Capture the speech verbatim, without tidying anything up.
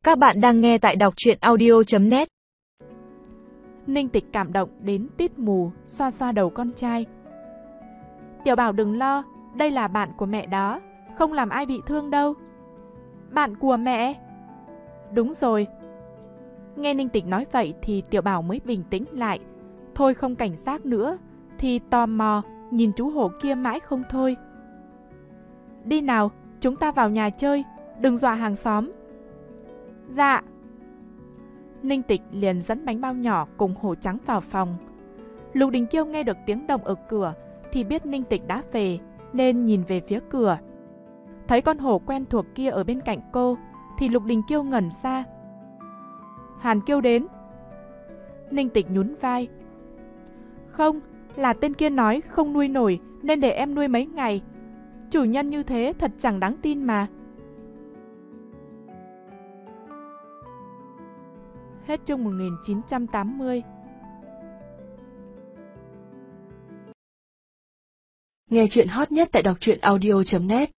Các bạn đang nghe tại đọc truyện audio chấm net. Ninh Tịch cảm động đến tít mù, xoa xoa đầu con trai. Tiểu Bảo đừng lo, đây là bạn của mẹ đó, không làm ai bị thương đâu. Bạn của mẹ? Đúng rồi. Nghe Ninh Tịch nói vậy thì Tiểu Bảo mới bình tĩnh lại. Thôi không cảnh giác nữa, thì tò mò, nhìn chú hổ kia mãi không thôi. Đi nào, chúng ta vào nhà chơi, đừng dọa hàng xóm. Dạ. Ninh Tịch liền dẫn bánh bao nhỏ cùng hổ trắng vào phòng. Lục Đình Kiêu nghe được tiếng động ở cửa thì biết Ninh Tịch đã về, nên nhìn về phía cửa. Thấy con hổ quen thuộc kia ở bên cạnh cô thì Lục Đình Kiêu ngẩn ra. Hàn Kiêu đến. Ninh Tịch nhún vai. Không, là tên kia nói không nuôi nổi nên để em nuôi mấy ngày. Chủ nhân như thế thật chẳng đáng tin mà. Hết chương một nghìn chín trăm tám mươi. Nghe chuyện hot nhất tại đọc truyện audio chấm net.